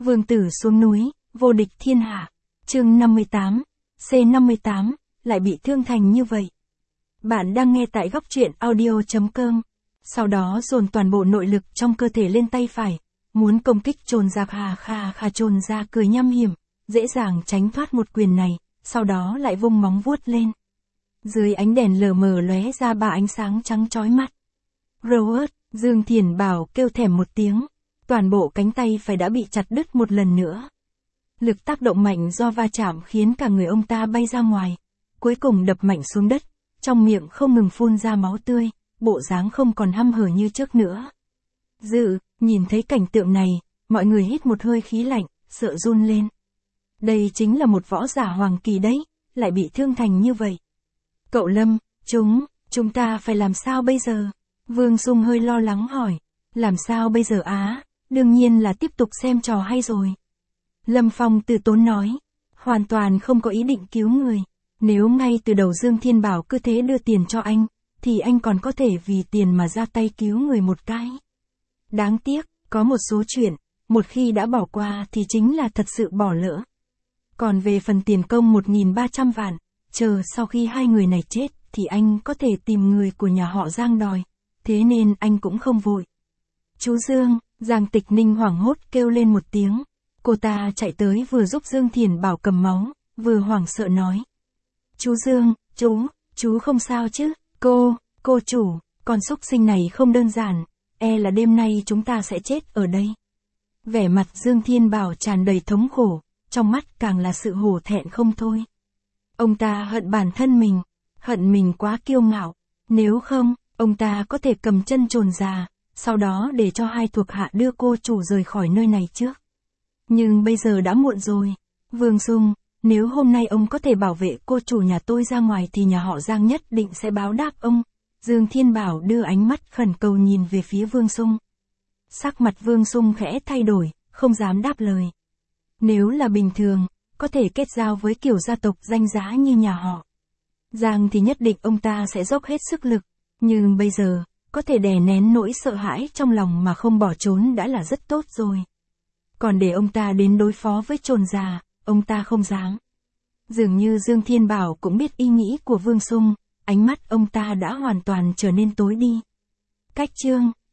Vương tử xuống núi, vô địch thiên hạ. Chương 58, C58, lại bị thương thành như vậy. Bạn đang nghe tại góc truyện audio.com. Sau đó dồn toàn bộ nội lực trong cơ thể lên tay phải, muốn công kích Trồn Giạc Khà Trồn ra cười nham hiểm, dễ dàng tránh thoát một quyền này, sau đó lại vung móng vuốt lên. Dưới ánh đèn lờ mờ lóe ra ba ánh sáng trắng chói mắt. Robert, Dương Thiền Bảo kêu thèm một tiếng, toàn bộ cánh tay phải đã bị chặt đứt một lần nữa. Lực tác động mạnh do va chạm khiến cả người ông ta bay ra ngoài, cuối cùng đập mạnh xuống đất, trong miệng không ngừng phun ra máu tươi, bộ dáng không còn hăm hở như trước nữa. Nhìn thấy cảnh tượng này, mọi người hít một hơi khí lạnh, sợ run lên. Đây chính là một võ giả hoàng kỳ đấy, lại bị thương thành như vậy. Cậu Lâm, chúng ta phải làm sao bây giờ? Vương Sung hơi lo lắng hỏi. Làm sao bây giờ á? Đương nhiên là tiếp tục xem trò hay rồi. Lâm Phong từ tốn nói. Hoàn toàn không có ý định cứu người. Nếu ngay từ đầu Dương Thiên Bảo cứ thế đưa tiền cho anh, thì anh còn có thể vì tiền mà ra tay cứu người một cái. Đáng tiếc, có một số chuyện, một khi đã bỏ qua thì chính là thật sự bỏ lỡ. Còn về phần tiền công 1.300 vạn, chờ sau khi hai người này chết, thì anh có thể tìm người của nhà họ Giang đòi. Thế nên anh cũng không vội. Chú Dương, Giang Tịch Ninh hoảng hốt kêu lên một tiếng. Cô ta chạy tới vừa giúp Dương Thiền Bảo cầm máu, vừa hoảng sợ nói. Chú Dương, chú không sao chứ? Cô chủ, con xúc sinh này không đơn giản, là đêm nay chúng ta sẽ chết ở đây. Vẻ mặt Dương Thiên Bảo tràn đầy thống khổ, trong mắt càng là sự hổ thẹn không thôi. Ông ta hận bản thân mình, hận mình quá kiêu ngạo, nếu không, ông ta có thể cầm chân Trồn già, sau đó để cho hai thuộc hạ đưa cô chủ rời khỏi nơi này trước. Nhưng bây giờ đã muộn rồi. Vương Sung, nếu hôm nay ông có thể bảo vệ cô chủ nhà tôi ra ngoài thì nhà họ Giang nhất định sẽ báo đáp ông. Dương Thiên Bảo đưa ánh mắt khẩn cầu nhìn về phía Vương Sung. Sắc mặt Vương Sung khẽ thay đổi, không dám đáp lời. Nếu là bình thường, có thể kết giao với kiểu gia tộc danh giá như nhà họ Giang thì nhất định ông ta sẽ dốc hết sức lực. Nhưng bây giờ, có thể đè nén nỗi sợ hãi trong lòng mà không bỏ trốn đã là rất tốt rồi. Còn để ông ta đến đối phó với Trồn già, ông ta không dám. Dường như Dương Thiên Bảo cũng biết ý nghĩ của Vương Sung, ánh mắt ông ta đã hoàn toàn trở nên tối đi. Cách chương